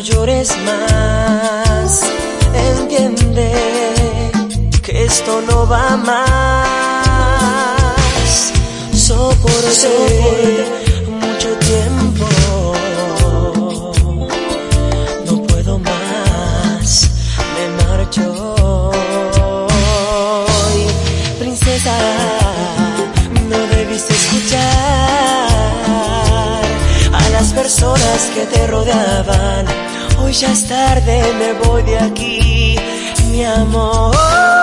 llores más, entiende que esto no va más. Soporté mucho tiempo, no puedo más, me marcho hoy. Princesa, no debiste escuchar a las personas que te rodeaban. Hoy ya es tarde, me voy de aquí, mi amor.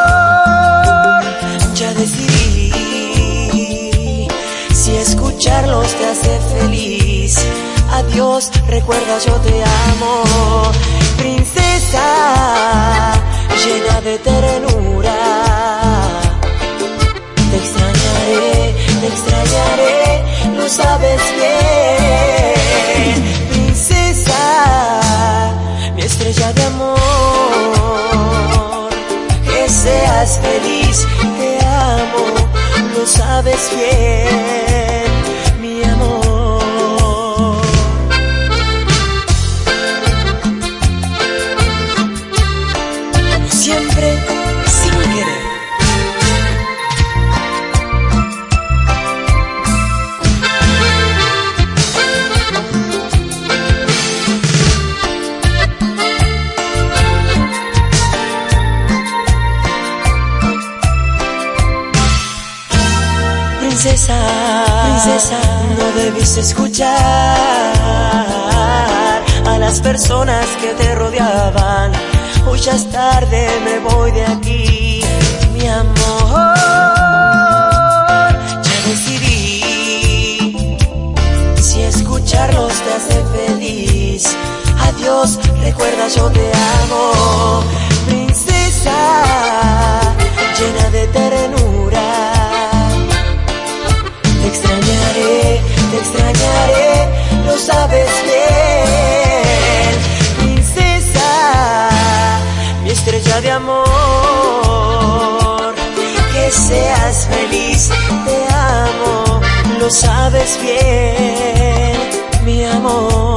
Ya decidí si escucharlos te hace feliz. Adiós, recuerda, yo te amo. Princesa, llena de ternura, te extrañaré, lo sabes bien. Princesa, mi estrella de amor, que seas feliz, te amo, lo sabes bien, mi amor. Siempre sin querer. Princesa, no debiste escuchar a las personas que te rodeaban. Hoy ya es tarde, me voy de aquí, mi amor. Ya decidí si escucharlos te hace feliz. Adiós, recuerda, yo te amo. Princesa, llena de ternura, te extrañaré, lo sabes bien. Princesa, mi estrella de amor, que seas feliz, te amo, lo sabes bien, mi amor.